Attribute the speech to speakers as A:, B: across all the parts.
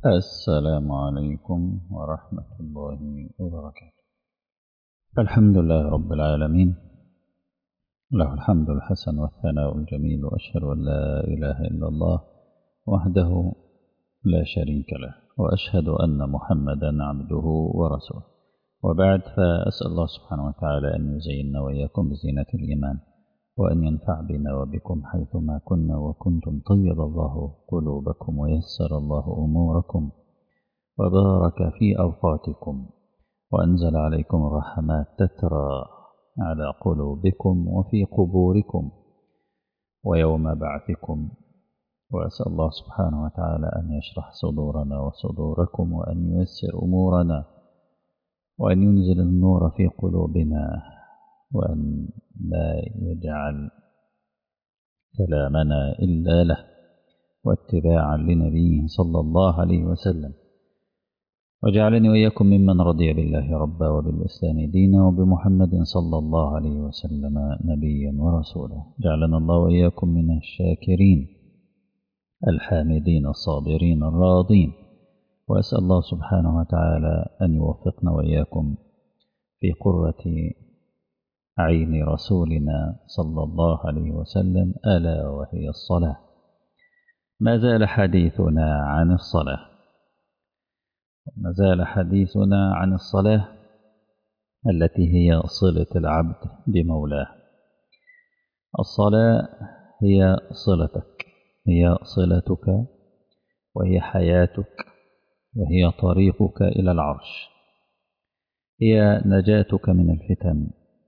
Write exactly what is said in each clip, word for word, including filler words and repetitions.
A: السلام عليكم ورحمة الله وبركاته. الحمد لله رب العالمين، له الحمد الحسن والثناء الجميل، وأشهد أن لا إله إلا الله وحده لا شريك له، وأشهد أن محمدا عبده ورسوله. وبعد، فأسأل الله سبحانه وتعالى أن يزيننا وإياكم بزينة الإيمان، وأن ينفع بنا وبكم حيثما كنا وكنتم، طيب الله قلوبكم ويسر الله أموركم وبارك في أوقاتكم، وأنزل عليكم الرحمات تترى على قلوبكم وفي قبوركم ويوم بعثكم. وأسأل الله سبحانه وتعالى أن يشرح صدورنا وصدوركم، وأن ييسر أمورنا، وأن ينزل النور في قلوبنا، وأن لا يجعل كلامنا إلا له، واتباعا لنبيه صلى الله عليه وسلم. وجعلني وإياكم ممن رضي بالله ربا وبالإسلام دينا وبمحمد صلى الله عليه وسلم نبيا ورسولا. جعلنا الله وإياكم من الشاكرين الحامدين الصابرين الراضين. وأسأل الله سبحانه وتعالى أن يوفقنا وإياكم في قرة عين رسولنا صلى الله عليه وسلم، ألا وهي الصلاة. ما زال حديثنا عن الصلاة ما زال حديثنا عن الصلاة التي هي صلة العبد بمولاه. الصلاة هي صلتك، هي صلتك، وهي حياتك، وهي طريقك إلى العرش، هي نجاتك من الفتن،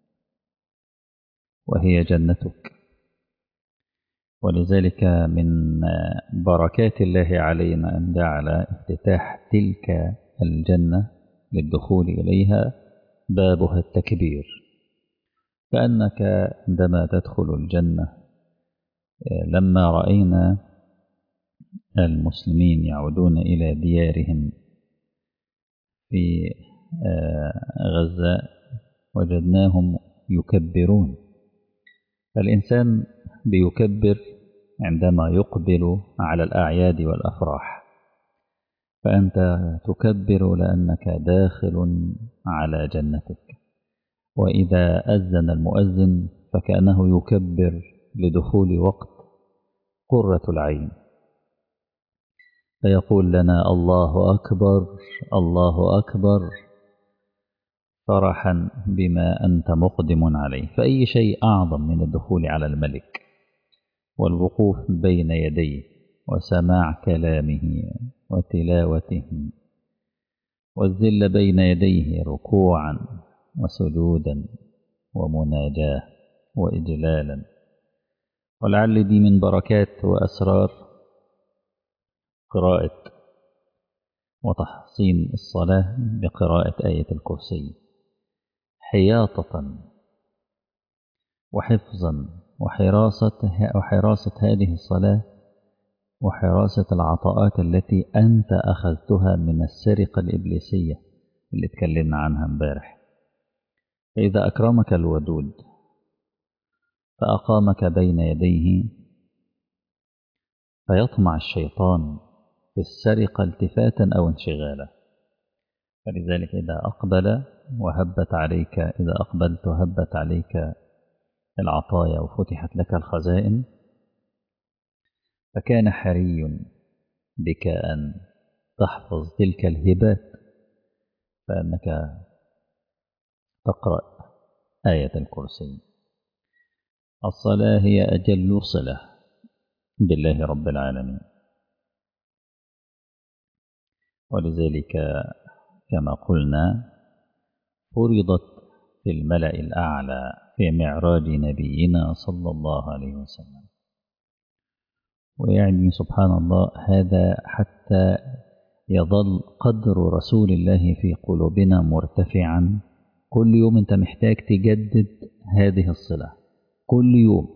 A: وهي جنتك. ولذلك من بركات الله علينا أن جعل افتتاح تلك الجنة للدخول إليها بابها التكبير. فأنك عندما تدخل الجنة، لما رأينا المسلمين يعودون إلى ديارهم في غزة وجدناهم يكبرون. فالإنسان بيكبر عندما يقبل على الأعياد والأفراح، فأنت تكبر لأنك داخل على جنتك. وإذا أذن المؤذن فكأنه يكبر لدخول وقت قرة العين، فيقول لنا الله أكبر الله أكبر، فرحا بما أنت مقدم عليه. فأي شيء أعظم من الدخول على الملك والوقوف بين يديه وسماع كلامه وتلاوته والذل بين يديه ركوعا وسجودا ومناجاة وإجلالا. ولعل دي من بركات وأسرار قراءة وتحصين الصلاة بقراءة آية الكرسي، حياطة وحفظا وحراسة, وحراسة هذه الصلاة، وحراسة العطاءات التي أنت أخذتها من السرقة الإبليسية اللي اتكلمنا عنها امبارح. فإذا أكرمك الودود فأقامك بين يديه، فيطمع الشيطان في السرقة التفاتا أو انشغالا. فلذلك إذا أقبل وهبت عليك إذا أقبلت وهبت عليك العطايا وفتحت لك الخزائن، فكان حري بك أن تحفظ تلك الهبات، فأنك تقرأ آية الكرسي. الصلاة هي أجل صلة بالله رب العالمين. ولذلك كما قلنا فرضت في الملأ الأعلى في معراج نبينا صلى الله عليه وسلم. ويعني سبحان الله هذا حتى يظل قدر رسول الله في قلوبنا مرتفعا. كل يوم أنت محتاج تجدد هذه الصلة، كل يوم.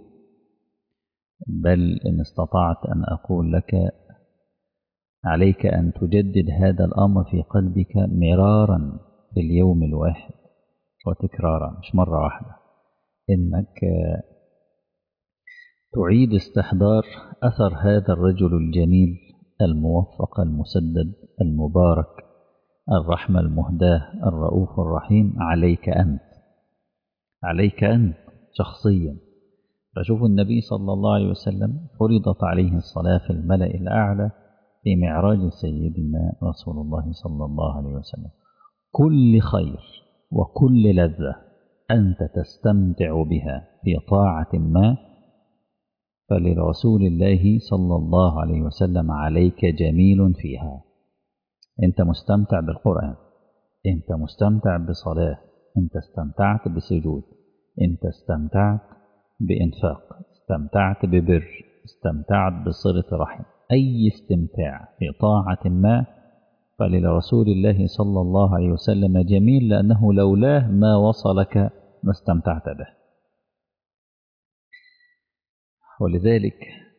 A: بل إن استطعت أن أقول لك عليك أن تجدد هذا الأمر في قلبك مرارا في اليوم الواحد وتكرارا، مش مرة واحدة. إنك تعيد استحضار أثر هذا الرجل الجميل الموفق المسدد المبارك الرحمة المهداة الرؤوف الرحيم عليك أنت، عليك أنت شخصيا. فشوفوا النبي صلى الله عليه وسلم فرضت عليه الصلاة في الملأ الأعلى في معراج سيدنا رسول الله صلى الله عليه وسلم. كل خير وكل لذة أنت تستمتع بها في طاعة ما، فلرسول الله صلى الله عليه وسلم عليك جميل فيها. أنت مستمتع بالقرآن، أنت مستمتع بصلاة، أنت استمتعت بسجود، أنت استمتعت بإنفاق، استمتعت ببر، استمتعت بصلة رحم، أي استمتاع في طاعة ما فلرسول الله صلى الله عليه وسلم جميل، لأنه لولاه ما وصلك ما استمتعت به. ولذلك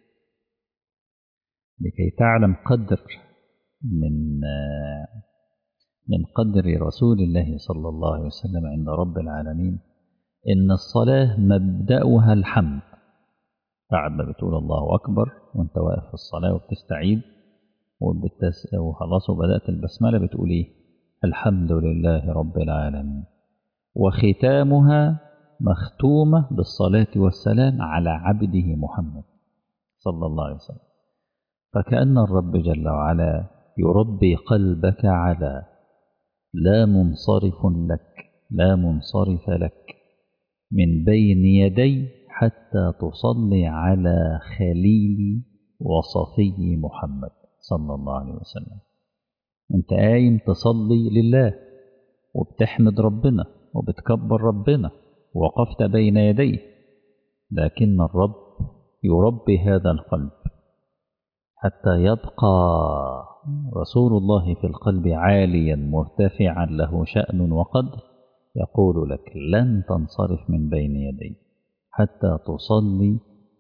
A: لكي تعلم قدر من من قدر رسول الله صلى الله عليه وسلم عند رب العالمين، إن الصلاة مبدأها الحمد. بعد ما بتقول الله أكبر وانت واقف في الصلاة وبتستعيد وبتس... وخلاص وبدأت البسملة، بتقول إيه؟ الحمد لله رب العالمين. وختامها مختومة بالصلاة والسلام على عبده محمد صلى الله عليه وسلم. فكأن الرب جل وعلا يربي قلبك على لا منصرف لك، لا منصرف لك من بين يدي حتى تصلي على خليل وصفي محمد صلى الله عليه وسلم. انت قايم تصلي لله وبتحمد ربنا وبتكبر ربنا ووقفت بين يديه، لكن الرب يربي هذا القلب حتى يبقى رسول الله في القلب عاليا مرتفعا له شأن وقدر، يقول لك لن تنصرف من بين يدي حتى تصلي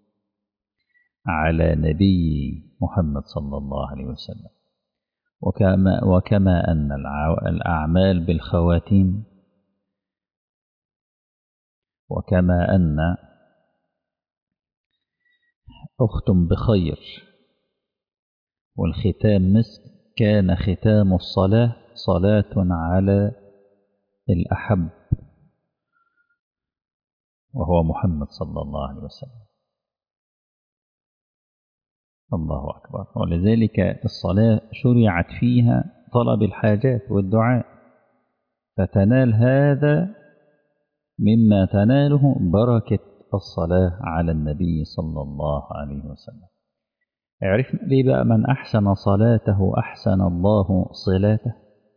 A: على نبي محمد صلى الله عليه وسلم. وكما, وكما أن الأعمال بالخواتيم، وكما أن أختم بخير والختام مسك، كان ختام الصلاة صلاة على الأحب وهو محمد صلى الله عليه وسلم. الله أكبر. ولذلك الصلاة شرعت فيها طلب الحاجات والدعاء، فتنال هذا مما تناله بركة الصلاة على النبي صلى الله عليه وسلم. عرفنا ليه بقى من أحسن صلاته أحسن الله صلاته.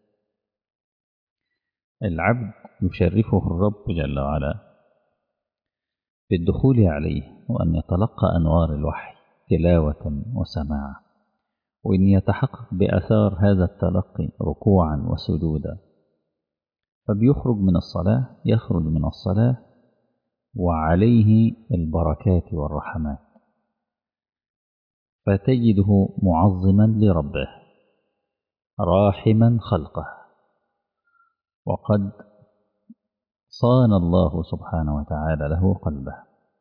A: العبد يشرفه الرب جل وعلا بالدخول عليه وأن يتلقى أنوار الوحي تلاوة وسماعا، وأن يتحقق بأثار هذا التلقي ركوعا وسجودا، فبيخرج من الصلاة، يخرج من الصلاة وعليه البركات والرحمات، فتجده معظما لربه راحما خلقه، وقد صان الله سبحانه وتعالى له قلبه.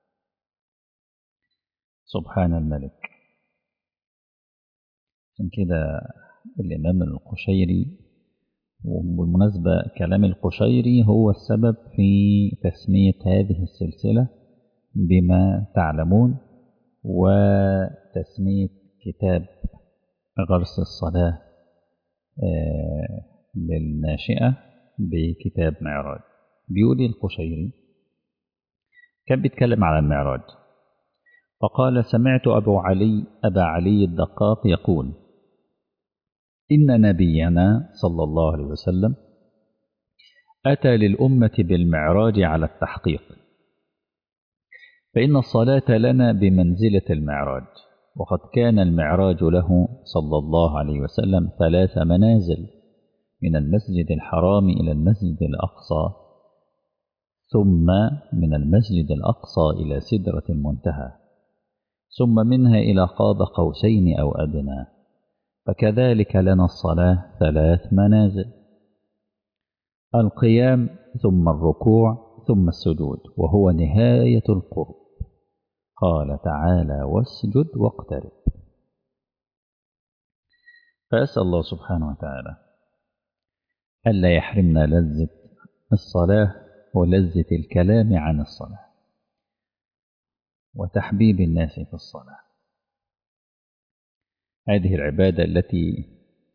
A: سبحان الملك. عشان كده الإمام القشيري، وبالمناسبة كلام القشيري هو السبب في تسمية هذه السلسلة بما تعلمون، وتسمية كتاب غرس الصلاة للناشئة بكتاب معراج. بيقول القشيري كان بيتكلم على المعراج، فقال: سمعت أبو علي أبا علي الدقاق يقول: إن نبينا صلى الله عليه وسلم أتى للأمة بالمعراج على التحقيق، فإن الصلاة لنا بمنزلة المعراج، وقد كان المعراج له صلى الله عليه وسلم ثلاث منازل: من المسجد الحرام إلى المسجد الأقصى، ثم من المسجد الأقصى إلى سدرة المنتهى، ثم منها إلى قاب قوسين أو أدنى. فكذلك لنا الصلاة ثلاث منازل: القيام ثم الركوع ثم السجود، وهو نهاية القرب. قال تعالى: واسجد واقترب. فأسأل الله سبحانه وتعالى ألا يحرمنا لذة الصلاة ولذة الكلام عن الصلاة وتحبيب الناس في الصلاة. هذه العبادة التي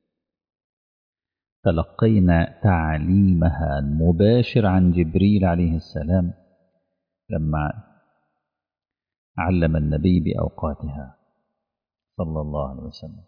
A: تلقينا تعليمها المباشر عن جبريل عليه السلام لما علم النبي بأوقاتها صلى الله عليه وسلم.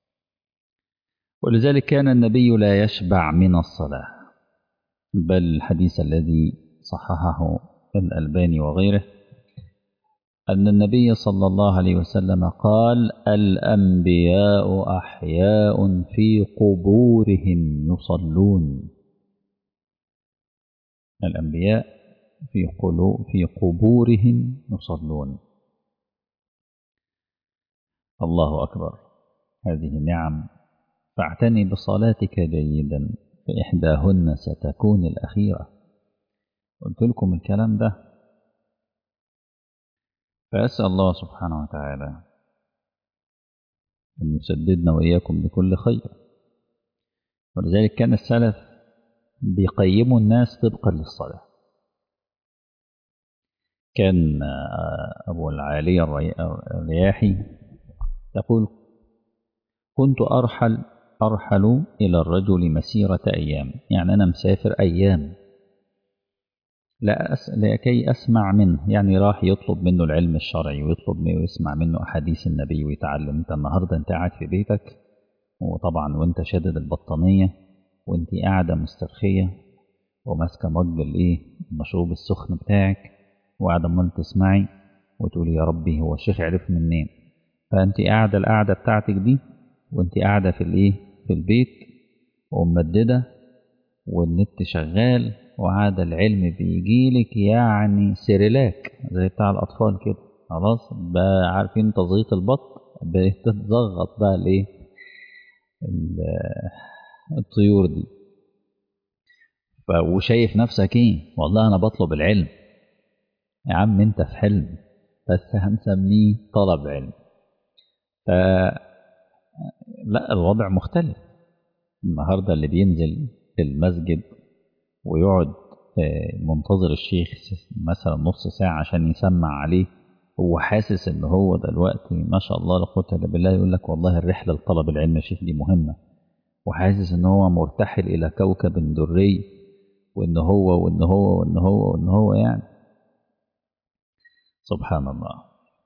A: ولذلك كان النبي لا يشبع من الصلاة، بل الحديث الذي صححه الألباني وغيره أن النبي صلى الله عليه وسلم قال: الأنبياء أحياء في قبورهم يصلون. الأنبياء في في قبورهم يصلون. الله أكبر، هذه نعم، فاعتني بصلاتك جيدا فإحداهن ستكون الأخيرة. قلت لكم الكلام ده، فأسأل الله سبحانه وتعالى أن يسددنا وإياكم بكل خير. ولذلك كان السلف بيقيموا الناس طبقا للصلاة. كان أبو العالية الرياحي يقول: كنت أرحل أرحل إلى الرجل مسيرة أيام، يعني أنا مسافر أيام لا أس... لكي أسمع منه، يعني راح يطلب منه العلم الشرعي ويطلب منه ويسمع منه أحاديث النبي ويتعلم. أنت النهاردة أنت قاعد في بيتك، وطبعا وأنت شادد البطانية وأنت قاعدة مسترخية وماسكة مج الإيه المشروب السخن بتاعك وقاعدة أمال تسمعي وتقولي يا ربي هو الشيخ عرف منين. فأنت قاعدة القعدة بتاعتك دي وأنت قاعدة في الإيه في البيت وممددة والنت شغال وعادة العلم بيجيلك، يعني سيريلاك زي بتاع الأطفال كده، خلاص بقى عارفين تزغيط البط، بتتزغط بقى الايه الطيور دي. وشايف نفسك ايه؟ والله انا بطلب العلم. يا عم انت في حلم، بس هنسميه طلب علم. ف لا الوضع مختلف. النهارده اللي بينزل في المسجد ويقعد منتظر الشيخ مثلا نص ساعة عشان يسمع عليه، هو حاسس ان هو دلوقتي ما شاء الله لا قوة الا بالله، يقول لك والله الرحلة لطلب العلم يا شيخ دي مهمة، وحاسس ان هو مرتحل الى كوكب دري، وان هو وان هو وان هو وان هو يعني سبحان الله.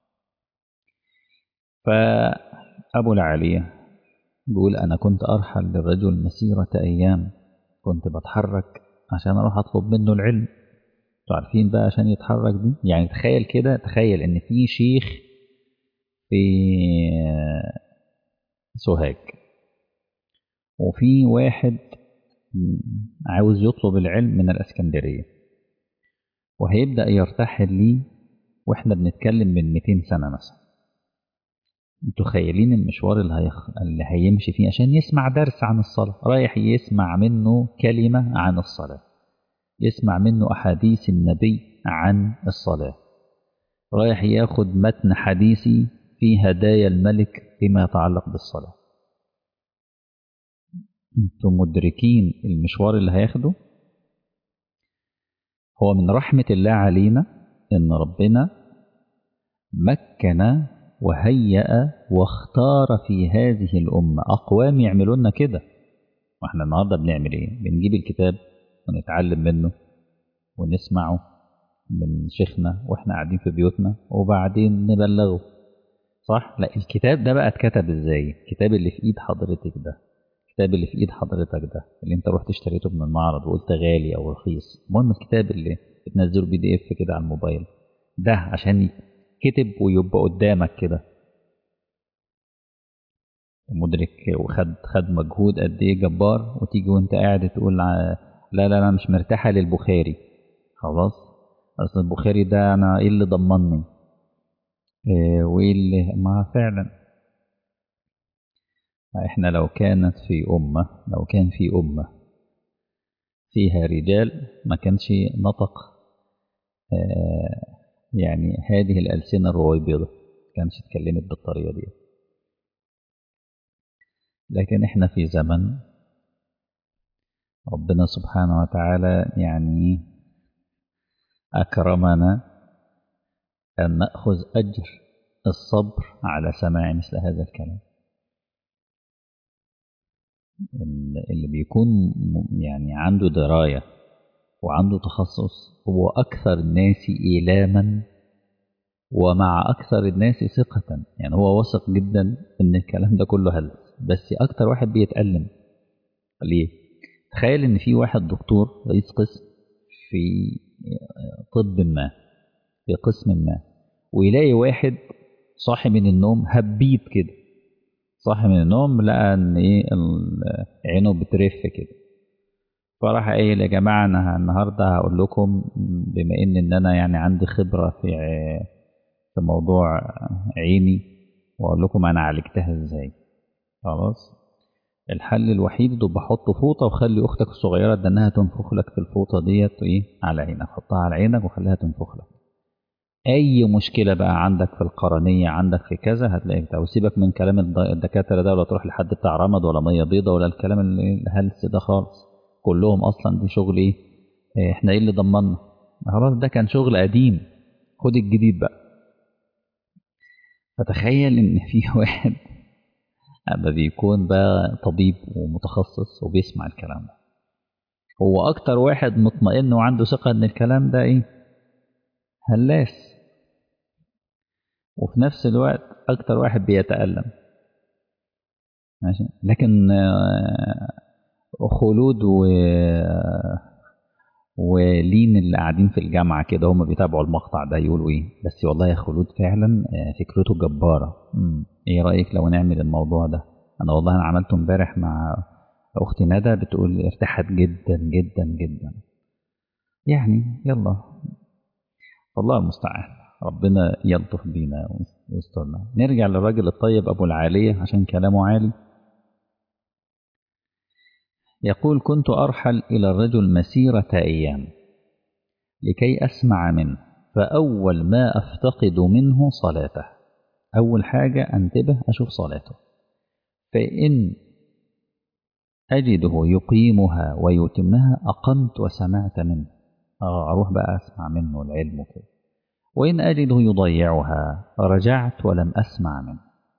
A: فأبو العالية بيقول: أنا كنت أرحل للرجل مسيرة أيام، كنت بتحرك عشان أروح أطلب منه العلم. عارفين بقى عشان يتحرك دي، يعني تخيل كده، تخيل ان في شيخ في سوهاج وفي واحد عاوز يطلب العلم من الاسكندرية وهيبدأ يرتحل ليه واحنا بنتكلم من مئتين سنة مثلا. انتوا خيالين المشوار اللي, هيخ... اللي هيمشي فيه عشان يسمع درس عن الصلاة، رايح يسمع منه كلمة عن الصلاة، يسمع منه أحاديث النبي عن الصلاة، رايح ياخد متن حديثي في هدايا الملك فيما يتعلق بالصلاة. انتم مدركين المشوار اللي هياخده؟ هو من رحمة الله علينا ان ربنا مكن وهيأ واختار في هذه الأمة أقوام يعملوا لنا كده. واحنا النهاردة بنعمل ايه؟ بنجيب الكتاب ونتعلم منه ونسمعه من شيخنا واحنا قاعدين في بيوتنا وبعدين نبلغه، صح؟ لا، الكتاب ده بقى اتكتب ازاي؟ الكتاب اللي في ايد حضرتك ده، الكتاب اللي في ايد حضرتك ده اللي انت رحت اشتريته من المعرض وقلت غالي او رخيص، المهم الكتاب اللي بتنزله بي دي اف كده على الموبايل ده عشان يكتب ويبقى قدامك كده، مدرك وخد خد مجهود قد ايه جبار، وتيجي وانت قاعد تقول لا لا لا مش مرتاحه للبخاري، خلاص اصل البخاري ده انا ايه اللي ضمني إيه وايه اللي ما فعلا. احنا لو كانت في امه لو كان في امه فيها رجال ما كانش نطق آه يعني هذه الألسنة الرويبضة، كانش اتكلمت بالطريقة دي. لكن احنا في زمن ربنا سبحانه وتعالى يعني أكرمنا أن نأخذ أجر الصبر على سماع مثل هذا الكلام. اللي بيكون يعني عنده دراية وعنده تخصص هو أكثر الناس إيلاما ومع أكثر الناس ثقة، يعني هو واثق جدا إن الكلام ده كله هلس، بس أكتر واحد بيتألم. ليه؟ تخيل إن في واحد دكتور رئيس قسم في طب ما، في قسم ما، ويلاقي واحد صاحي من النوم هبيت كده، صاحي من النوم لقى ان ايه عينه بترف كده، فراح قايل يا جماعه انا النهارده هقول لكم بما ان ان انا يعني عندي خبره في في موضوع عيني، واقول لكم انا عالجتها ازاي. خلاص، الحل الوحيد ده بحط فوطه وخلي اختك الصغيره ده انها تنفخ لك في الفوطه ديت ايه على عينك، حطها على عينك وخليها تنفخ لك. اي مشكله بقى عندك في القرنيه، عندك في كذا، هتلاقي بتاع. وسيبك من كلام الدكاتره ده، ولا تروح لحد بتاع رمد ولا ميه بيضه ولا الكلام الهلس ده خالص، كلهم اصلا دي شغل ايه، احنا ايه اللي ضمننا، خلاص ده كان شغل قديم، خد الجديد بقى. فتخيل ان في واحد اما بيكون بقى طبيب ومتخصص وبيسمع الكلام ده، هو اكتر واحد مطمئن وعنده ثقه ان الكلام ده ايه هلاس، وفي نفس الوقت اكتر واحد بيتألم. ماشي، لكن خلود و ولين اللي قاعدين في الجامعة كده هم بيتابعوا المقطع ده يقولوا ايه، بس والله يا خلود فعلا فكرته جبارة. مم. ايه رأيك لو نعمل الموضوع ده؟ انا والله انا عملته امبارح مع اختي ندى، بتقول ارتاحت جدا جدا جدا. يعني يلا، والله المستعان، ربنا يلطف بينا ويسترنا. نرجع للراجل الطيب ابو العالية عشان كلامه عالي. يقول كنت أرحل إلى الرجل مسيرة أيام لكي أسمع منه، فأول ما أفتقد منه صلاته، أول حاجة أنتبه أشوف صلاته، فإن أجده يقيمها ويتمها أقمت وسمعت منه، أروح بقى أسمع منه العلم كده. وإن أجده يضيعها رجعت ولم أسمع منه،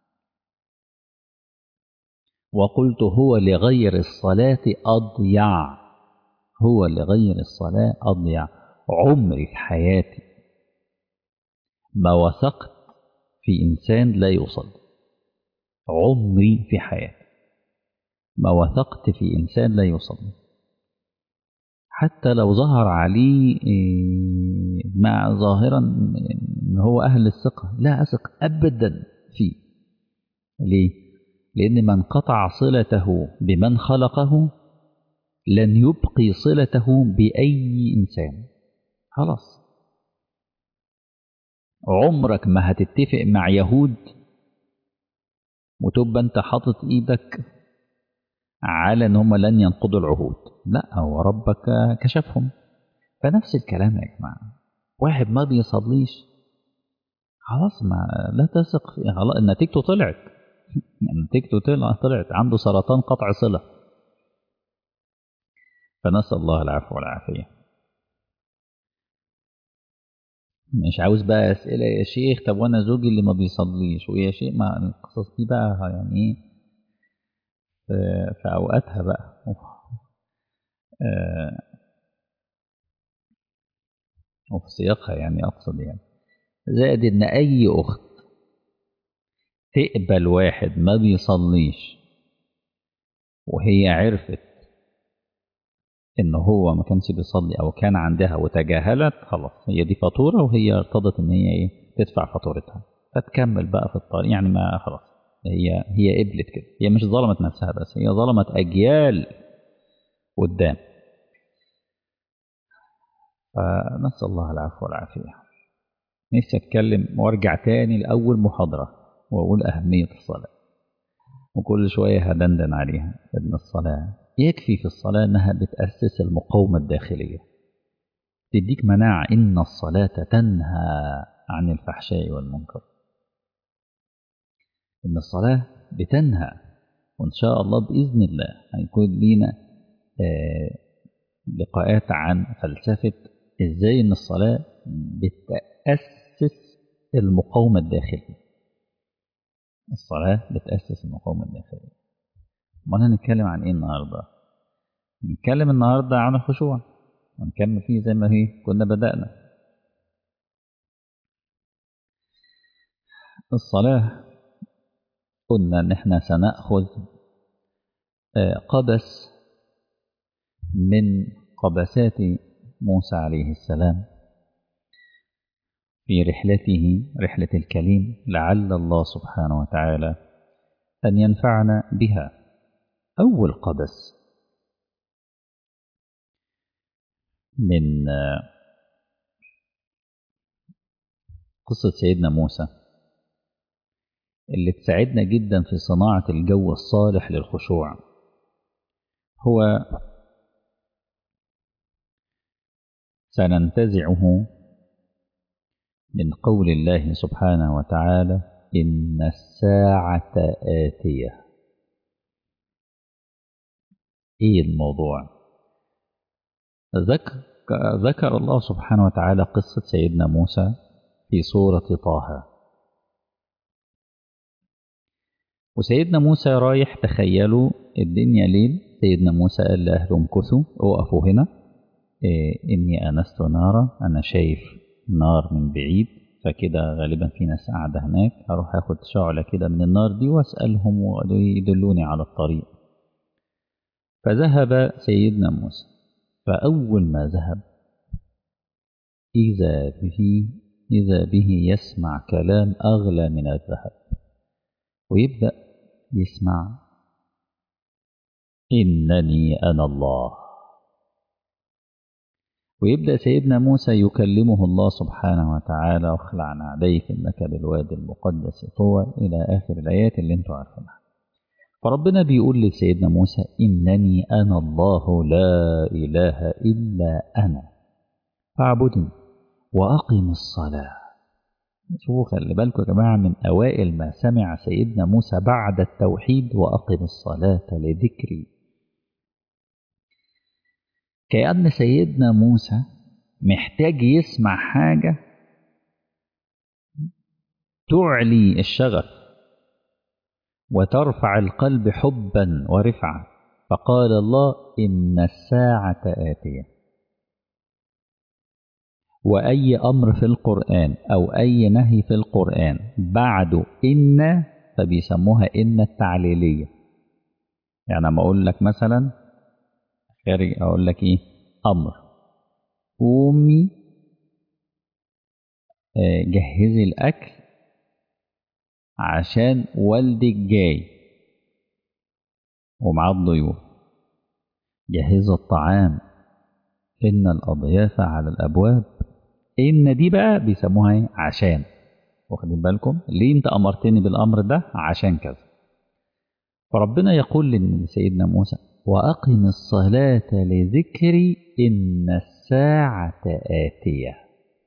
A: وقلت هو لغير الصلاة أضيع، هو لغير الصلاة أضيع. عمري في حياتي ما وثقت في إنسان لا يصلي، عمري في حياتي ما وثقت في إنسان لا يصلي، حتى لو ظهر عليه مع ظاهرا إن هو أهل الثقة، لا أثق أبدا فيه. ليه؟ لأن من قطع صلته بمن خلقه لن يبقي صلته بأي إنسان، خلاص. عمرك ما هتتفق مع يهود وتبقى انت حاطط ايدك على ان هم لن ينقضوا العهود، لا، هو ربك كشفهم. فنفس الكلام يا جماعه، واحد ما بيصليش خلاص ما لا تثق فيه، خلاص نتيجته طلعت، نتيجته طلعت طلعت عنده سرطان قطع صله. فنسال الله العفو والعافيه. مش عاوز بقى اسئله يا شيخ، طب وانا زوجي اللي ما بيصليش، ويا شيخ ما القصص دي بقى يعني ايه في, في اوقاتها بقى آه وفي سياقها، يعني اقصد يعني زائد ان اي اخت تقبل واحد ما بيصليش وهي عرفت ان هو ما كانش بيصلي او كان عندها وتجاهلت، خلاص هي دي فاتوره، وهي ارتضت ان هي ايه تدفع فاتورتها، فتكمل بقى في الطريق، يعني ما خلاص هي هي قبلت كده، هي مش ظلمت نفسها بس هي ظلمت اجيال قدام. فنسال الله العفو والعافيه. نفسي اتكلم وارجع تاني لاول محاضره واقول اهميه الصلاه، وكل شوية هدندن عليها. إن الصلاة يكفي في الصلاة إنها بتأسس المقاومة الداخلية، تديك مناعة. إن الصلاة تنهى عن الفحشاء والمنكر، إن الصلاة بتنهى وإن شاء الله بإذن الله هيكون لينا آه لقاءات عن فلسفة إزاي إن الصلاة بتأسس المقاومة الداخلية. الصلاة بتأسس المقاومة الداخلية. ما هنتكلم عن إيه النهاردة؟ نتكلم النهاردة عن الخشوع ونكمل فيه زي ما هي كنا بدأنا. الصلاة قلنا إن إحنا سنأخذ قبس من قبسات موسى عليه السلام في رحلته رحلة الكليم، لعل الله سبحانه وتعالى أن ينفعنا بها. أول قبس من قصة سيدنا موسى اللي تساعدنا جدا في صناعة الجو الصالح للخشوع هو سننتزعه من قول الله سبحانه وتعالى: إن الساعة آتية. إيه الموضوع؟ ذكر, ذكر الله سبحانه وتعالى قصة سيدنا موسى في سورة طه. وسيدنا موسى رايح، تخيلوا الدنيا ليل، سيدنا موسى قال لأهله امكثوا وقفوا هنا، إيه إني آنست نارا، أنا شايف نار من بعيد، فكده غالبا في ناس قاعدة هناك، هروح أخد شعلة كده من النار دي وأسألهم ويدلوني على الطريق. فذهب سيدنا موسى، فأول ما ذهب إذا به إذا به يسمع كلام أغلى من الذهب، ويبدأ يسمع: إنني أنا الله. ويبدأ سيدنا موسى يكلمه الله سبحانه وتعالى: واخلع نعليك إنك بالوادي المقدس طوى، إلى آخر الآيات اللي انتوا عارفينها. فربنا بيقول لسيدنا موسى: إنني أنا الله لا إله إلا أنا فاعبدني وأقم الصلاة. شوفوا، خلي بالكم يا جماعة، من أوائل ما سمع سيدنا موسى بعد التوحيد: وأقم الصلاة لذكري. كأن سيدنا موسى محتاج يسمع حاجة تعلي الشغف وترفع القلب حبا ورفعة. فقال الله: إن الساعة آتية. وأي أمر في القرآن أو أي نهي في القرآن بعد إن فبيسموها إن التعليلية. يعني لما أقول لك مثلا خارج، أقول لك إيه؟ أمر، قومي جهزي الأكل عشان والدك جاي ومعاه الضيوف، جهزي الطعام إن الأضياف على الأبواب. إن دي بقى بيسموها إيه؟ عشان. واخدين بالكم ليه أنت أمرتني بالأمر ده؟ عشان كذا. فربنا يقول لسيدنا موسى: وأقم الصلاة لذكري إن الساعة آتية.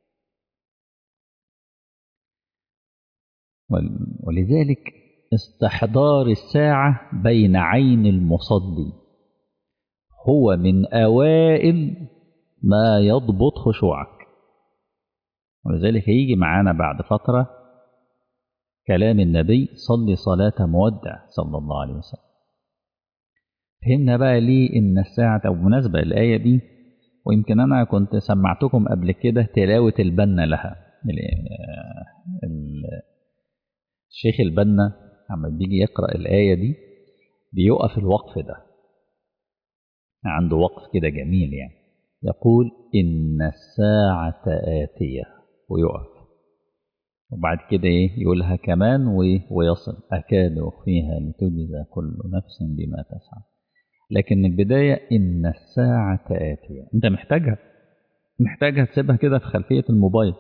A: ولذلك استحضار الساعة بين عين المصلي هو من أوائل ما يضبط خشوعك. ولذلك هيجي معانا بعد فترة كلام النبي: صلي صلاة مودع صلى الله عليه وسلم. فهمنا بقى ليه إن الساعة، أو بمناسبة الآية دي، ويمكن أنا كنت سمعتكم قبل كده تلاوة البنا لها. الشيخ البنا عما بيجي يقرأ الآية دي بيوقف الوقف ده، عنده وقف كده جميل، يعني يقول: إن الساعة آتية، ويقف، وبعد كده إيه يقولها كمان ويصل: أكاد أخفيها لتجزى كل نفس بما تسعى. لكن البداية إن الساعة آتية، أنت محتاجها محتاجها تسيبها كده في خلفية الموبايل.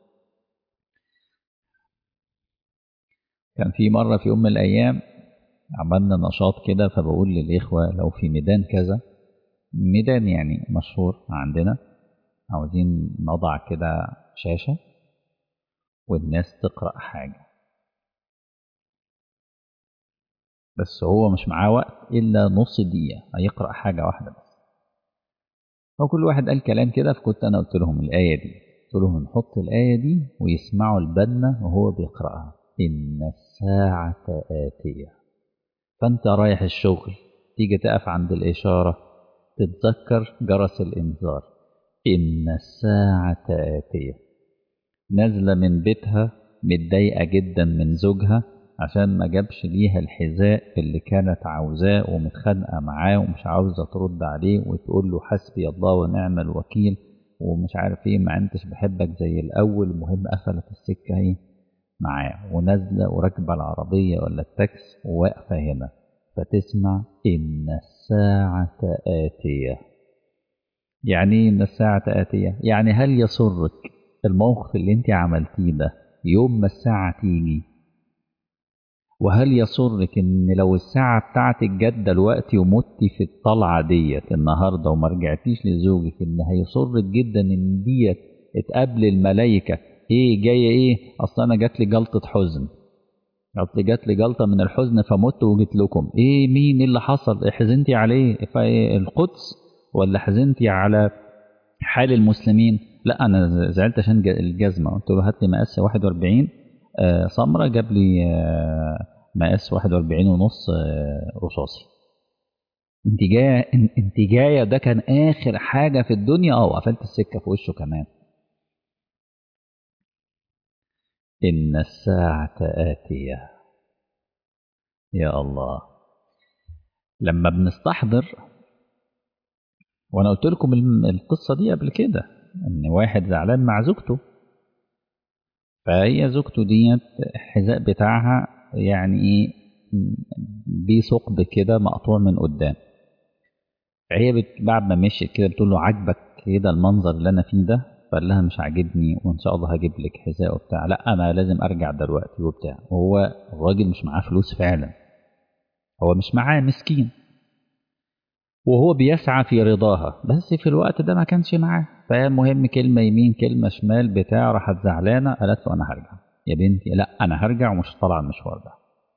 A: كان في مرة في يوم من الأيام عملنا نشاط كده، فبقول للإخوة: لو في ميدان كذا، ميدان يعني مشهور عندنا، عاوزين نضع كده شاشة والناس تقرأ حاجة. بس هو مش معاه وقت إلا نص دقيقة هيقرأ حاجة واحدة بس. فكل واحد قال كلام كده، فكنت أنا قلت لهم الآية دي، قلت لهم نحط الآية دي ويسمعوا البنا وهو بيقرأها، إن الساعة آتية. فأنت رايح الشغل تيجي تقف عند الإشارة تتذكر جرس الإنذار، إن الساعة آتية. نازلة من بيتها متضايقة جدا من زوجها عشان ما جابش ليها الحذاء اللي كانت عاوزاه، ومتخانقة معاه ومش عاوزة ترد عليه، وتقول له حسبي الله ونعم الوكيل ومش عارف ايه، ما انتش بحبك زي الأول. المهم قفلت السكة ايه معاه، ونازلة وراكبة العربية ولا التاكس وواقفة هنا، فتسمع إن الساعة آتية. يعني ايه إن الساعة آتية؟ يعني هل يسرك الموقف اللي انت عملتيه ده يوم ما الساعة تيجي؟ وهل يسرك ان لو الساعة بتاعتك جت دلوقتي ومتي في الطلعة ديت النهاردة وما رجعتيش لزوجك، ان هيسرك جدا ان ديت اتقابل الملايكة ايه جاية ايه؟ اصلا انا جات لي جلطة حزن، اصل جات لي جلطة من الحزن فمت وجيت لكم. ايه مين؟ إيه اللي حصل؟ إيه حزنتي عليه؟ في القدس ولا حزنتي على حال المسلمين؟ لا انا زعلت عشان الجزمه. قلت له هات لي مقاس واحد وأربعين آه سمره، جاب لي آه مقاس واحد وأربعين ونص آه رصاصي. انت جايه انت جايه ده كان اخر حاجه في الدنيا. اه وقفلت السكه في وشه كمان. ان الساعه اتيه. يا الله. لما بنستحضر، وانا قلت لكم القصه دي قبل كده، ان واحد زعلان مع زوجته، فهي زوجته ديت الحذاء بتاعها يعني ايه بيه ثقب كده مقطوع من قدام. فهي بت- بعد ما مشيت كده بتقول له عاجبك كده المنظر اللي انا فيه ده؟ فقال لها مش عاجبني وان شاء الله هجيب لك حذاء وبتاع. لا انا لازم ارجع دلوقتي وبتاع. وهو الراجل مش معاه فلوس فعلا، هو مش معاه مسكين، وهو بيسعى في رضاها، بس في الوقت ده ما كانش معاه. فالمهم كلمة يمين كلمة شمال بتاع، راحت زعلانة قالت له أنا هرجع. يا بنتي لا أنا هرجع ومش طالعة المشوار ده.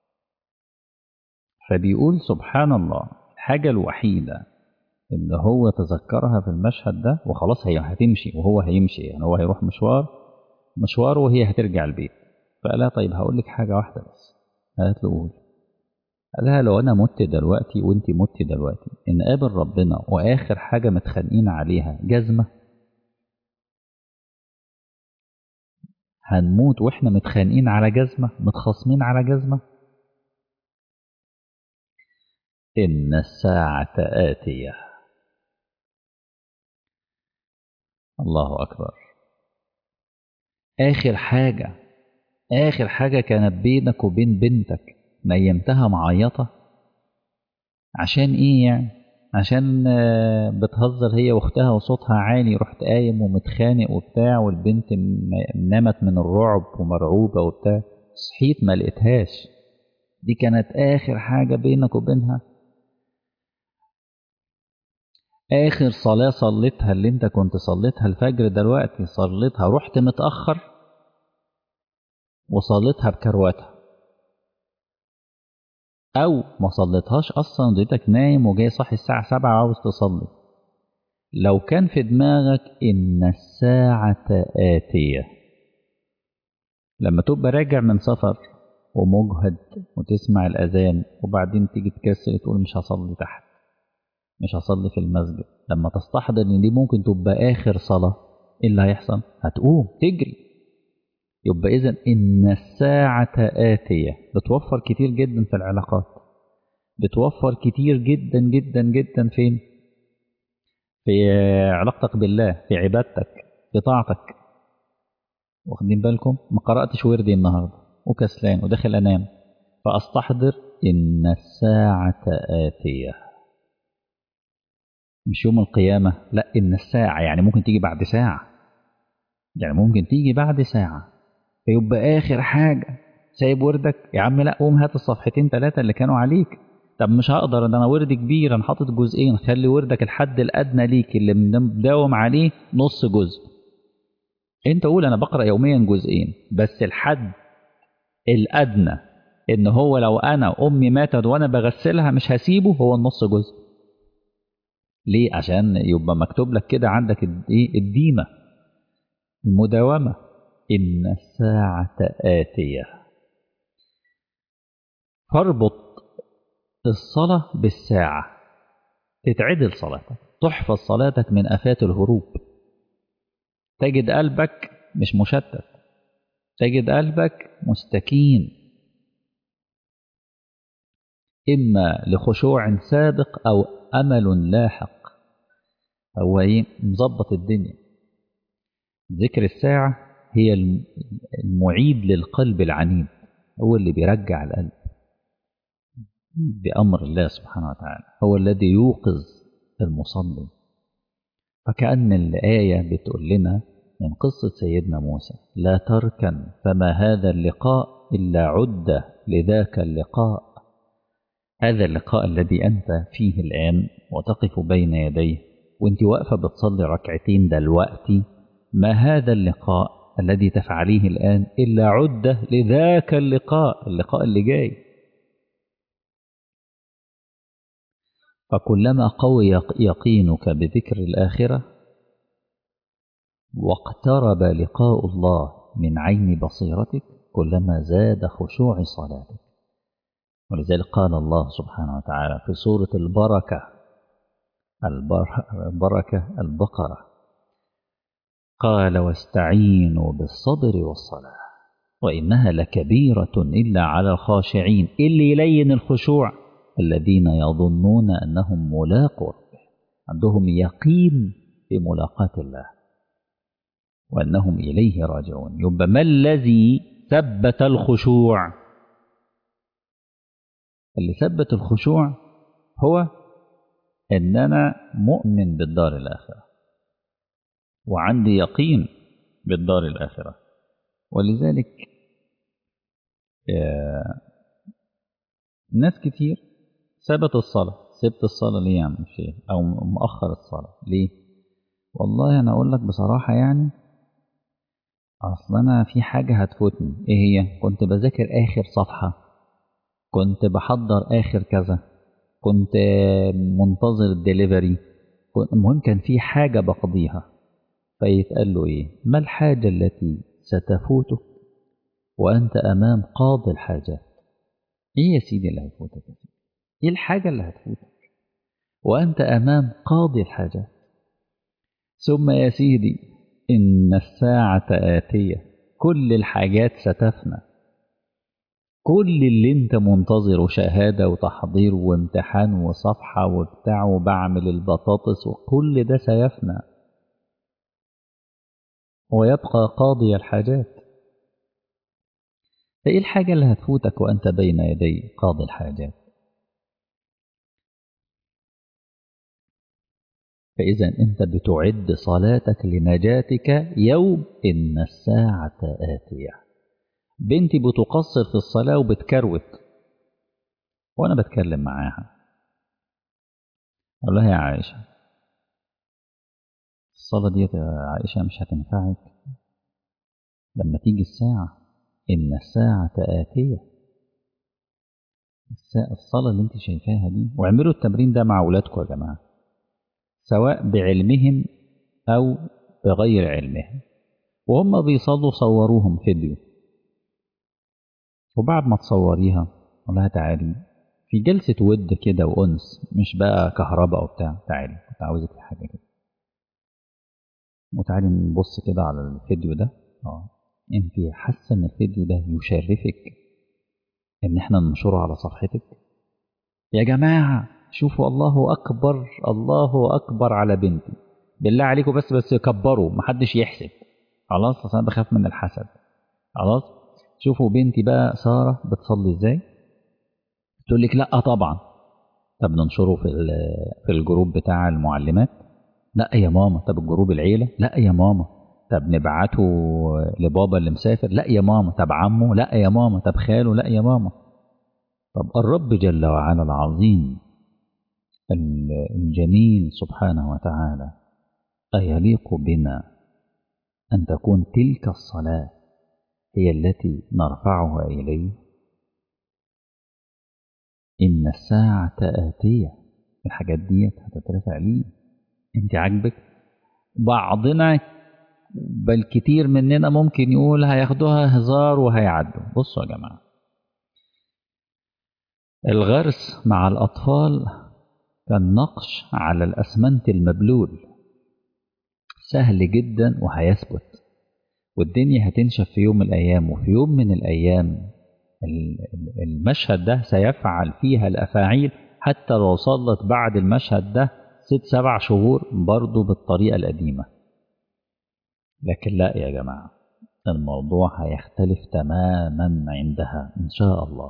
A: فبيقول سبحان الله، الحاجة الوحيدة اللي هو تذكرها في المشهد ده، وخلاص هي هتمشي وهو هيمشي، يعني هو هيروح مشوار مشوار وهي هترجع البيت. فقال لها طيب هقول لك حاجة واحدة بس. قالت له قول. قال لها لو أنا مت دلوقتي وأنت مت دلوقتي، إن قابل ربنا وآخر حاجة متخانقين عليها جزمة، هنموت وإحنا متخانقين على جزمة، متخاصمين على جزمة؟ إن الساعة آتية. الله أكبر. آخر حاجة آخر حاجة كانت بينك وبين بنتك نيمتها معيطة عشان إيه يعني؟ عشان آه، بتهزر هي واختها وصوتها عالي، رحت قايم ومتخانق وبتاع، والبنت م- نامت من الرعب ومرعوبة وبتاع، صحيت ما لقيتهاش. دي كانت آخر حاجة بينك وبينها. آخر صلاة صليتها اللي انت كنت صليتها الفجر دلوقتي صليتها رحت متأخر وصليتها بكرواتها، أو ما صليتهاش أصلا وديتك نايم وجاي صاحي الساعة سبعة عاوز تصلي. لو كان في دماغك إن الساعة آتية، لما تبقى راجع من سفر ومجهد وتسمع الأذان وبعدين تيجي تكسل تقول مش هصلي تحت، مش هصلي في المسجد، لما تستحضر إن دي ممكن تبقى آخر صلاة، إيه اللي هيحصل؟ هتقوم تجري. يبقى إذن إن الساعة آتية بتوفر كتير جدا في العلاقات، بتوفر كتير جدا جدا جدا فين؟ في علاقتك بالله، في عبادتك، في طاعتك. واخدين بالكم؟ ما قرأتش وردي النهارده وكسلان وداخل أنام، فأستحضر إن الساعة آتية. مش يوم القيامة، لا إن الساعة يعني ممكن تيجي بعد ساعة، يعني ممكن تيجي بعد ساعة. فيبقى آخر حاجة سايب وردك، يا عم لا قوم هات الصفحتين ثلاثة اللي كانوا عليك. طب مش هقدر ده أنا وردي كبير، أنا حاطط جزئين. خلي وردك الحد الأدنى ليك اللي مداوم عليه نص جزء. أنت قول أنا بقرأ يوميا جزئين، بس الحد الأدنى إن هو لو أنا أمي ماتت وأنا بغسلها مش هسيبه هو النص جزء. ليه؟ عشان يبقى مكتوب لك كده عندك إيه الديمة المداومة. إن الساعة آتية. فاربط الصلاة بالساعة، تتعدل صلاتك، تحفظ صلاتك من آفات الهروب. تجد قلبك مش مشتت، تجد قلبك مستكين، إما لخشوع سابق أو أمل لاحق. هو إيه؟ مظبط الدنيا. ذكر الساعة هي المعيد للقلب العنيد، هو اللي بيرجع القلب بأمر الله سبحانه وتعالى، هو الذي يوقظ المصلي. فكأن الآية بتقول لنا من قصة سيدنا موسى: لا تركن فما هذا اللقاء إلا عدة لذاك اللقاء. هذا اللقاء الذي أنت فيه الآن وتقف بين يديه وانت واقفة بتصلي ركعتين دلوقتي، ما هذا اللقاء الذي تفعليه الآن إلا عدة لذاك اللقاء، اللقاء اللي جاي. فكلما قوي يقينك بذكر الآخرة واقترب لقاء الله من عين بصيرتك كلما زاد خشوع صلاتك. ولذلك قال الله سبحانه وتعالى في سورة البركة، البركة البقرة، قال: واستعينوا بالصبر والصلاة وإنها لكبيرة إلا على الخاشعين. اللي يلين الخشوع الذين يظنون أنهم ملاقوا ربهم، عندهم يقين في ملاقاة الله وأنهم إليه راجعون. يبقى ما الذي ثبت الخشوع؟ اللي ثبت الخشوع هو أن أنا مؤمن بالدار الآخرة وعندي يقين بالدار الآخرة. ولذلك ناس كتير سابت الصلاة. سبت الصلاة ليه يا عم الشيخ؟ أو مؤخر الصلاة ليه؟ والله أنا أقول لك بصراحة، يعني أصلا أنا في حاجة هتفوتني. إيه هي؟ كنت بذاكر آخر صفحة، كنت بحضر آخر كذا، كنت منتظر الدليفري، المهم كان في حاجة بقضيها. فيتقال له إيه؟ ما الحاجة التي ستفوتك وأنت أمام قاضي الحاجات؟ إيه يا سيدي اللي هتفوتك يا سيدي؟ إيه الحاجة اللي هتفوتك وأنت أمام قاضي الحاجات؟ ثم يا سيدي إن الساعة آتية، كل الحاجات ستفنى، كل اللي انت منتظره شهادة وتحضير وامتحان وصفحة وبتاع وبعمل البطاطس وكل ده سيفنى، ويبقى قاضي الحاجات. فإيه الحاجة اللي هتفوتك وأنت بين يدي قاضي الحاجات؟ فإذا أنت بتعد صلاتك لنجاتك يوم إن الساعة آتية. بنتي بتقصر في الصلاة وبتكروت وأنا بتكلم معاها، أقول لها: يا عائشة الصلاة دي يا عائشة مش هتنفعك لما تيجي الساعة، إن الساعة آتية. الصلاة اللي انت شايفاها دي، واعملوا التمرين ده مع أولادكم يا جماعة سواء بعلمهم أو بغير علمهم، وهم بيصلوا صوروهم فيديو، وبعد ما تصوريها قول لها: تعالي في جلسة ود كده وأنس، مش بقى كهرباء وبتاع، تعالي كنت عاوزك في حاجة كده، وتعالي نبص كده على الفيديو ده. اه انت حاسة ان الفيديو ده يشرفك ان احنا ننشره على صفحتك؟ يا جماعة شوفوا، الله أكبر الله أكبر على بنتي، بالله عليكم بس بس كبروا، محدش يحسب، خلاص أصلا بخاف من الحسد. خلاص شوفوا بنتي بقى سارة بتصلي ازاي. تقول لك لا طبعا. طب ننشره في في الجروب بتاع المعلمات؟ لا يا ماما. طب الجروب العيلة؟ لا يا ماما. طب نبعته لبابا اللي مسافر؟ لا يا ماما. طب عمه؟ لا يا ماما. طب خاله؟ لا يا ماما. طب الرب جل وعلا العظيم الجميل سبحانه وتعالى أيليق بنا أن تكون تلك الصلاة هي التي نرفعها إليه؟ إن الساعة آتية، الحاجات دي هتترفع ليه؟ انت عاجبك؟ بعضنا بل كتير مننا ممكن يقول هياخدوها هزار وهيعدوا. بصوا يا جماعة، الغرس مع الأطفال كالنقش على الأسمنت المبلول، سهل جدا وهيثبت، والدنيا هتنشف في يوم من الأيام. وفي يوم من الأيام المشهد ده سيفعل فيها الأفاعيل، حتى لو صلت بعد المشهد ده ست سبع شهور برضو بالطريقة القديمة. لكن لا يا جماعة، الموضوع هيختلف تماما عندها إن شاء الله.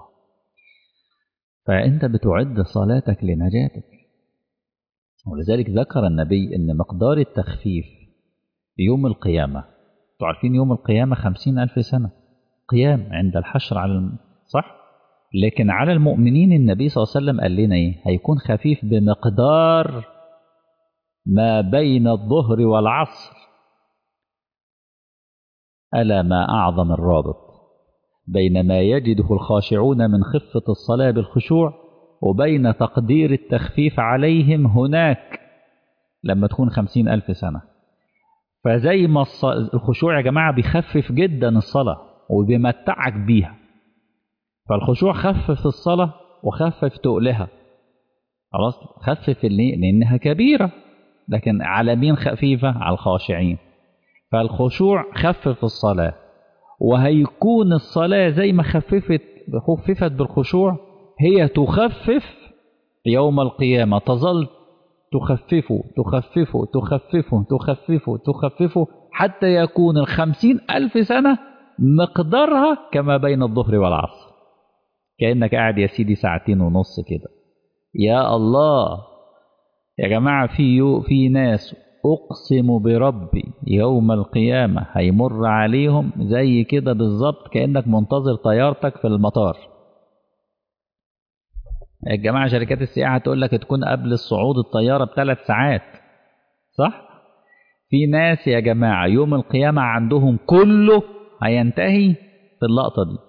A: فأنت بتعد صلاتك لنجاتك. ولذلك ذكر النبي أن مقدار التخفيف يوم القيامة، تعرفين يوم القيامة خمسين ألف سنة قيام عند الحشر على الم... صح؟ لكن على المؤمنين النبي صلى الله عليه وسلم قال لنا إيه؟ هيكون خفيف بمقدار ما بين الظهر والعصر. ألا ما أعظم الرابط بين ما يجده الخاشعون من خفة الصلاة بالخشوع وبين تقدير التخفيف عليهم هناك لما تكون خمسين ألف سنة. فزي ما الخشوع يا جماعة بيخفف جدا الصلاة وبيمتعك بيها، فالخشوع خفف الصلاة وخفف تقلها. خلاص، خفف اللي لأنها كبيرة، لكن على مين خفيفة؟ على الخاشعين. فالخشوع خفف الصلاة، وهيكون الصلاة زي ما خففت خففت بالخشوع هي تخفف يوم القيامة، تظل تخففه تخففه تخففه تخففه تخففه حتى يكون الخمسين ألف سنة مقدارها كما بين الظهر والعصر. كأنك قاعد يا سيدي ساعتين ونص كده. يا الله يا جماعة، في يو في ناس أقسم بربي يوم القيامة هيمر عليهم زي كده بالظبط كأنك منتظر طيارتك في المطار. يا جماعة شركات السياحة تقول لك تكون قبل الصعود الطيارة بثلاث ساعات، صح؟ في ناس يا جماعة يوم القيامة عندهم كله هينتهي في اللقطة دي.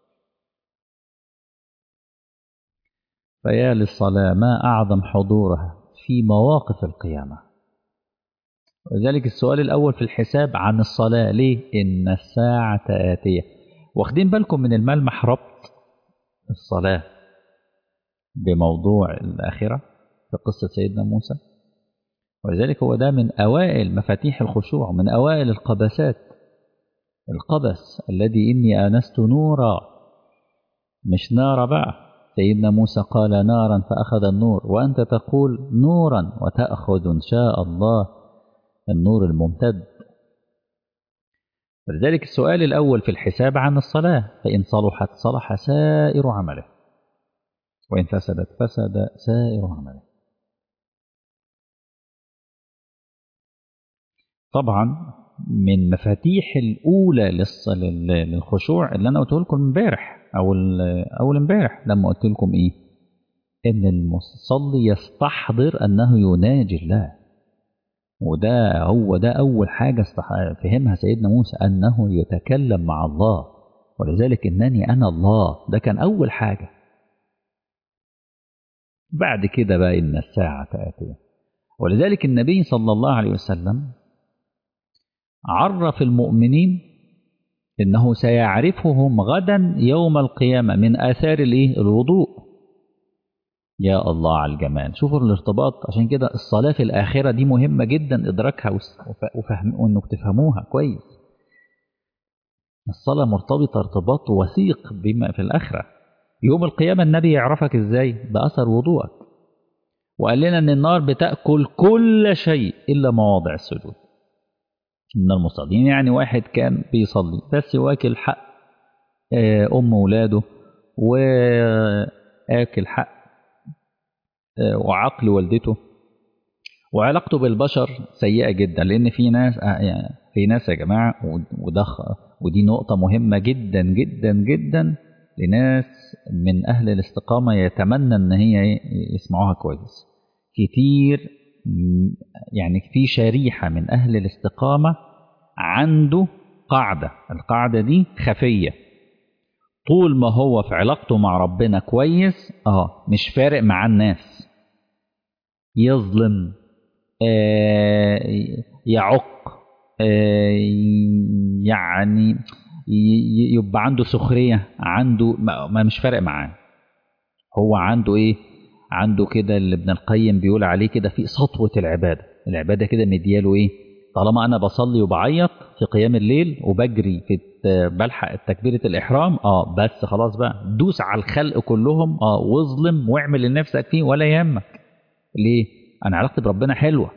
A: فيا للصلاة ما أعظم حضورها في مواقف القيامة. ولذلك السؤال الأول في الحساب عن الصلاة، ليه؟ إن الساعة آتية. واخدين بالكم من الملمح ربط الصلاة بموضوع الآخرة في قصة سيدنا موسى؟ ولذلك هو ده من أوائل مفاتيح الخشوع، من أوائل القبسات. القبس الذي إني آنست نورا، مش نار بقى. سيدنا موسى قال نارا فأخذ النور، وأنت تقول نورا وتأخذ إن شاء الله النور الممتد. لذلك السؤال الأول في الحساب عن الصلاة، فإن صلحت صلح سائر عمله، وإن فسدت فسد سائر عمله. طبعا من مفاتيح الأولى للخشوع اللي أنا قلت لكم امبارح أو أول امبارح لما قلت لكم إيه؟ إن المصلي يستحضر أنه يناجي الله. وده هو ده أول حاجة فهمها سيدنا موسى، أنه يتكلم مع الله. ولذلك إنني أنا الله، ده كان أول حاجة. بعد كده بقى إن الساعة آتية. ولذلك النبي صلى الله عليه وسلم عرف المؤمنين إنه سيعرفهم غدا يوم القيامة من آثار الإيه؟ الوضوء. يا الله على الجمال، شوفوا الارتباط. عشان كده الصلاة في الآخرة دي مهمة جدا إدراكها وفهم وإنك تفهموها كويس. الصلاة مرتبطة ارتباط وثيق بما في الآخرة. يوم القيامة النبي يعرفك إزاي؟ بأثر وضوءك. وقال لنا إن النار بتأكل كل شيء إلا مواضع السجود. من المصلين يعني واحد كان بيصلي بس واكل حق أم ولاده، وآكل حق وعقل والدته، وعلاقته بالبشر سيئة جدا. لأن في ناس يعني في ناس يا جماعة، وده ودي نقطة مهمة جدا جدا جدا لناس من أهل الاستقامة يتمنى أن هي يسمعوها كويس. كتير يعني في شريحة من أهل الاستقامة عنده قاعدة، القاعدة دي خفية. طول ما هو في علاقته مع ربنا كويس اه مش فارق مع الناس، يظلم، آه يعق، آه يعني ي- يبقى عنده سخرية، عنده ما ما مش فارق معاه. هو عنده ايه؟ عنده كده اللي ابن القيم بيقول عليه كده في سطوة العبادة. العبادة كده مدياله ايه؟ طالما انا بصلي وبعيط في قيام الليل وبجري في الت- بلحق تكبيرة الإحرام اه بس خلاص بقى دوس على الخلق كلهم اه واظلم واعمل لنفسك فيه ولا يهمك. ليه؟ انا علاقتي بربنا حلوة.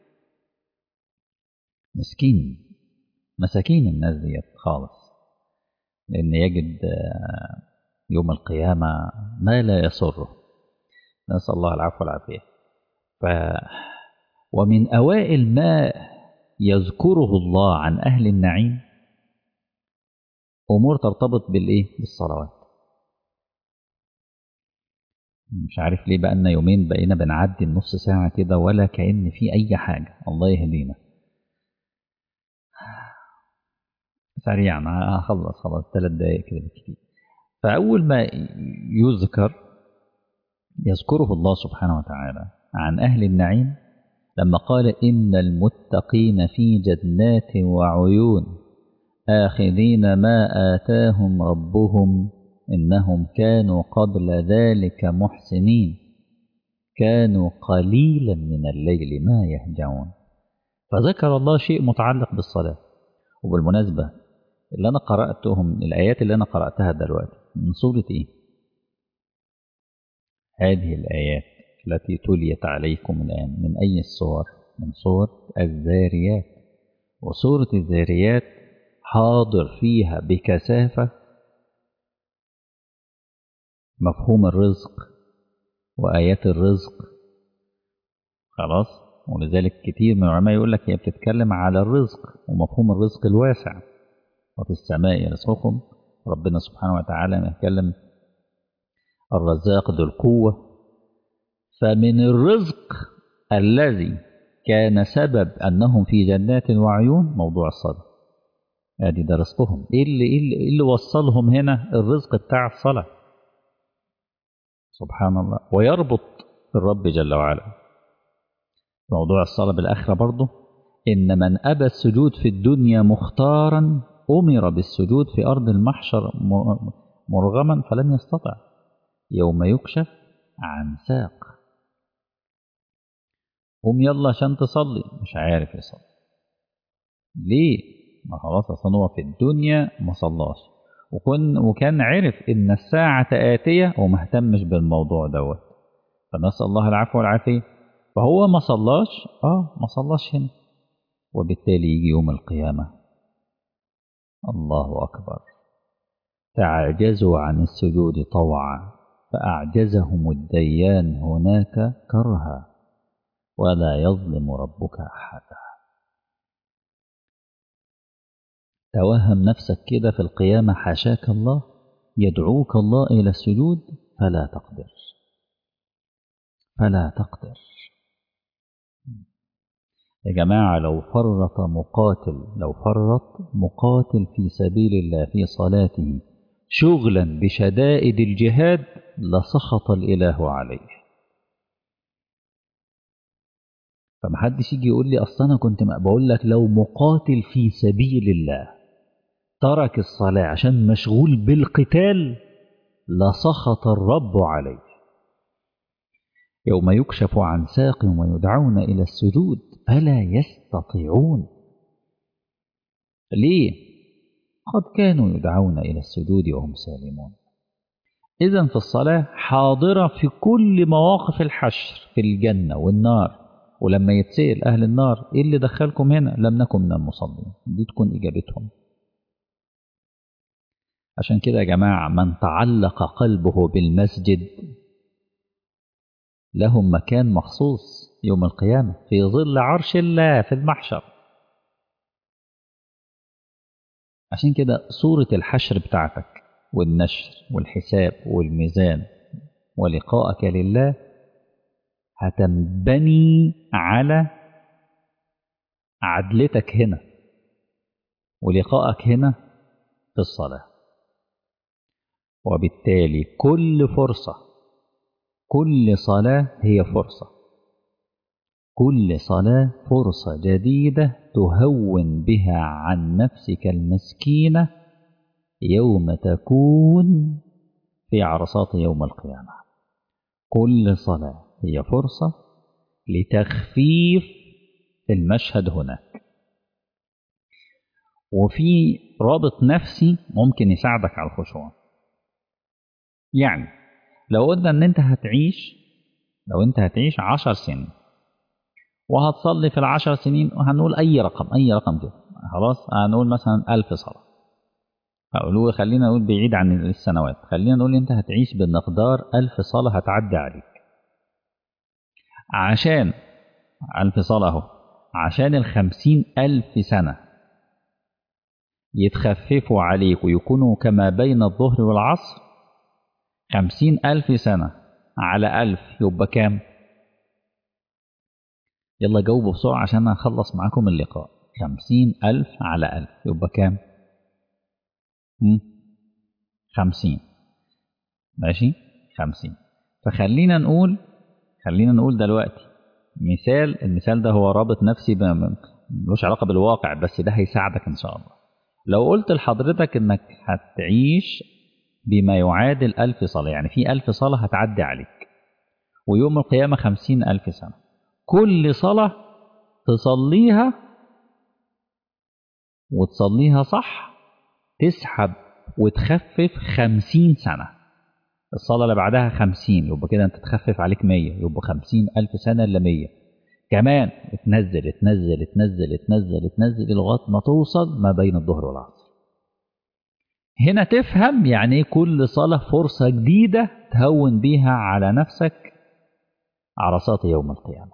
A: مسكين، مساكين الناس ديت خالص، لأن يجد آه، يوم القيامة ما لا يسره. نسأل الله العفو والعافية. ف ومن أوائل ما يذكره الله عن أهل النعيم أمور ترتبط بالإيه؟ بالصلوات. مش عارف ليه بقالنا يومين بقينا بنعدي النص ساعة كده ولا كأن في أي حاجة. الله يهدينا. سريعا هخلص خلاص ثلاث دقايق كده بالكتير. فأول ما يذكر يذكره الله سبحانه وتعالى عن أهل النعيم لما قال إن المتقين في جنات وعيون آخذين ما آتاهم ربهم إنهم كانوا قبل ذلك محسنين كانوا قليلا من الليل ما يهجعون. فذكر الله شيء متعلق بالصلاة. وبالمناسبة اللي أنا قرأتهم الآيات اللي أنا قرأتها دلوقتي من سورة إيه؟ هذه الآيات التي تليت عليكم الآن من أي الصور؟ من سورة الذاريات. وسورة الذاريات حاضر فيها بكثافة مفهوم الرزق وآيات الرزق. خلاص. ولذلك كتير من العلماء يقول لك هي بتتكلم على الرزق ومفهوم الرزق الواسع. وفي السماء يرزقكم ربنا سبحانه وتعالى يتكلم الرزاق ذو القوة. فمن الرزق الذي كان سبب أنهم في جنات وعيون موضوع الصلاة. ادي ده رزقهم. ايه اللي, إيه اللي, إيه اللي وصلهم هنا؟ الرزق بتاع الصلاة. سبحان الله. ويربط الرب جل وعلا موضوع الصلاة بالآخرة برضه. إن من أبى السجود في الدنيا مختارا أمر بالسجود في أرض المحشر مرغما فلم يستطع يوم يكشف عن ساق. قوم يلا عشان تصلي مش عارف يصلي. ليه؟ ما خلاص أصلا هو في الدنيا ما صلاش وكن وكان عرف إن الساعة آتية وما اهتمش بالموضوع دوت. فنسأل الله العفو والعافية. فهو ما صلاش اه ما صلاش هنا. وبالتالي يجي يوم القيامة الله أكبر تعجزوا عن السجود طوعا فأعجزهم الديان هناك كرها ولا يظلم ربك أحدا. توهم نفسك كده في القيامة حاشاك الله يدعوك الله إلى السجود فلا تقدر فلا تقدر. يا جماعة لو فرط مقاتل لو فرط مقاتل في سبيل الله في صلاته شغلا بشدائد الجهاد لسخط الإله عليه. فمحدش يجي يقول لي أصلا أنا كنت بقول لك لو مقاتل في سبيل الله ترك الصلاة عشان مشغول بالقتال لسخط الرب عليه. يوم يكشف عن ساق ويدعون إلى السجود فلا يستطيعون. ليه؟ قد كانوا يدعون إلى السجود وهم سالمون. إذن في الصلاة حاضرة في كل مواقف الحشر في الجنة والنار. ولما يتسأل أهل النار إيه اللي دخلكم هنا؟ لم نكن من المصلين. دي تكون إجابتهم. عشان كده يا جماعة من تعلق قلبه بالمسجد لهم مكان مخصوص يوم القيامة في ظل عرش الله في المحشر. عشان كده صورة الحشر بتاعتك والنشر والحساب والميزان ولقائك لله هتنبني على عدلتك هنا ولقائك هنا في الصلاة. وبالتالي كل فرصة، كل صلاة هي فرصة، كل صلاة فرصة جديدة تهون بها عن نفسك المسكينة يوم تكون في عرصات يوم القيامة. كل صلاة هي فرصة لتخفيف المشهد هناك. وفي رابط نفسي ممكن يساعدك على الخشوع. يعني لو قلنا ان انت هتعيش لو انت هتعيش عشر سنين وهتصلي في العشر سنين، وهنقول اي رقم اي رقم كده، خلاص هنقول مثلا ألف صلاة، هقولوا خلينا نقول بعيد عن السنوات، خلينا نقول انت هتعيش بمقدار ألف صلاة هتعدي عليك. عشان ألف صلاة اهو، عشان الخمسين ألف سنة يتخففوا عليك ويكونوا كما بين الظهر والعصر، خمسين ألف سنة على ألف يبقى كام؟ يلا جاوبوا بسرعة عشان أخلص معاكم اللقاء. خمسين ألف على ألف يبقى كام؟ خمسين. ماشي، خمسين. فخلينا نقول خلينا نقول دلوقتي مثال، المثال ده هو رابط نفسي ملوش علاقة بالواقع، بس ده هيساعدك إن شاء الله. لو قلت لحضرتك إنك هتعيش بما يعادل ألف صلاة، يعني في ألف صلاة هتعدي عليك، ويوم القيامة خمسين ألف سنة، كل صلاة تصليها وتصليها صح تسحب وتخفف خمسين سنة. الصلاة اللي بعدها خمسين، يبقى كده انت تخفف عليك مية، يبقى خمسين ألف سنة إلا مية كمان، اتنزل اتنزل اتنزل اتنزل اتنزل لغاية ما توصل ما بين الظهر والعصر. هنا تفهم يعني ايه كل صلاة فرصة جديدة تهون بيها على نفسك عرصات يوم القيامة.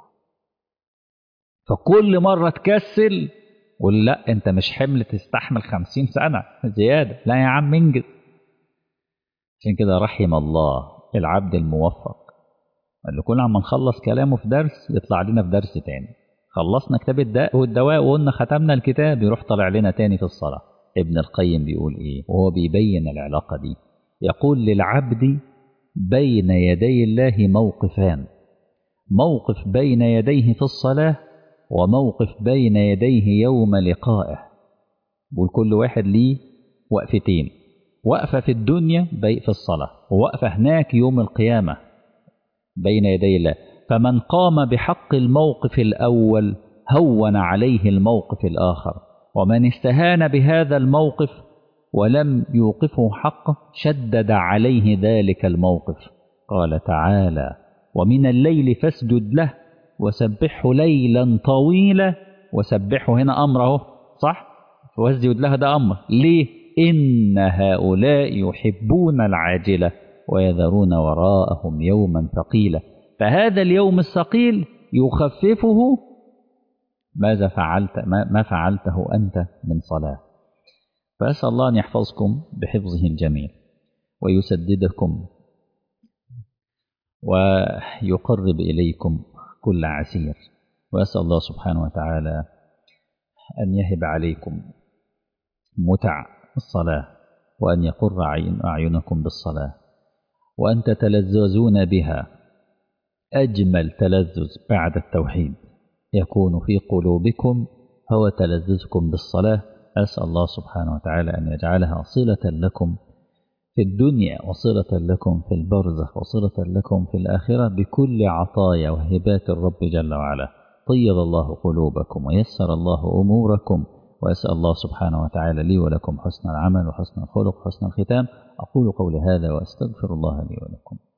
A: فكل مرة تكسل قول لا انت مش حمل تستحمل خمسين سنة زيادة، لا يا عم انجز. عشان كده رحم الله العبد الموفق اللي كل عما نخلص كلامه في درس يطلع لنا في درس تاني، خلصنا كتاب الداء والدواء وقلنا ختمنا الكتاب يروح طلع لنا تاني في الصلاة. ابن القيم بيقول ايه وهو بيبين العلاقة دي؟ يقول للعبد بين يدي الله موقفان، موقف بين يديه في الصلاة وموقف بين يديه يوم لقائه. بيقول كل واحد ليه وقفتين، وقفة في الدنيا في الصلاة، ووقفة هناك يوم القيامة بين يدي الله. فمن قام بحق الموقف الأول هون عليه الموقف الآخر، ومن استهان بهذا الموقف ولم يوقفه حقه شدد عليه ذلك الموقف. قال تعالى ومن الليل فاسجد له وسبحه ليلا طويلا. وسبحه هنا أمره صح، واسجد له ده أمر ليه؟ إن هؤلاء يحبون العاجلة ويذرون وراءهم يوما ثقيلا. فهذا اليوم الثقيل يخففه ماذا فعلت ما فعلته أنت من صلاة. فأسأل الله أن يحفظكم بحفظه الجميل ويسددكم ويقرب إليكم كل عسير، وأسأل الله سبحانه وتعالى أن يهب عليكم متع الصلاة، وأن يقر أعينكم بالصلاة، وأن تتلذذون بها أجمل تلذذ بعد التوحيد يكون في قلوبكم هو تلذذكم بالصلاة. أسأل الله سبحانه وتعالى أن يجعلها صلة لكم في الدنيا وصلة لكم في البرزخ وصلة لكم في الآخرة بكل عطايا وهبات الرب جل وعلا. طيب الله قلوبكم ويسر الله أموركم، وأسأل الله سبحانه وتعالى لي ولكم حسن العمل وحسن الخلق وحسن الختام. أقول قولي هذا وأستغفر الله لي ولكم.